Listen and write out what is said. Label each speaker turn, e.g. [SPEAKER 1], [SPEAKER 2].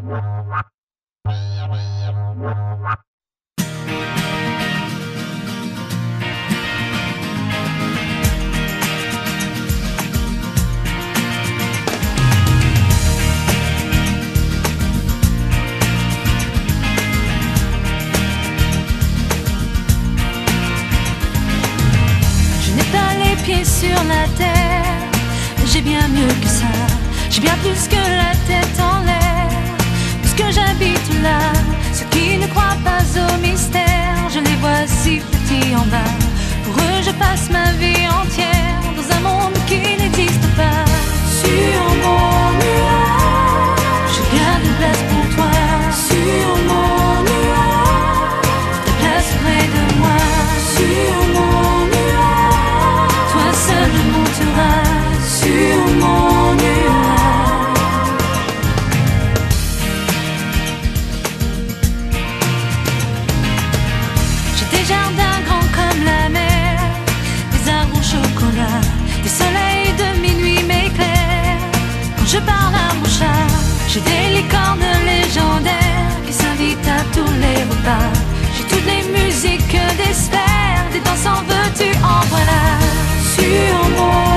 [SPEAKER 1] Sur la terre, j'ai bien mieux que ça. J'ai bien plus que la tête en l'air. Puisque j'habite là, ceux qui ne croient pas au mystère, je les vois si petits en bas. Pour eux je passe ma vie entière dans un monde qui n'existe pas. Sur mon nuage, je garde une place pour toi. Sur mon nuage, ta place près de moi. Sur mon nuage, toi seul monteras sur mon nuage. J'ai des jardins grands comme la mer, des arbres au chocolat, des soleils de minuit m'éclairent. Quand je parle à mon chat, j'ai des licornes légendaires qui s'invitent à tous les repas. J'ai toutes les musiques des sphères, des danses en veux-tu en voilà. Sur mon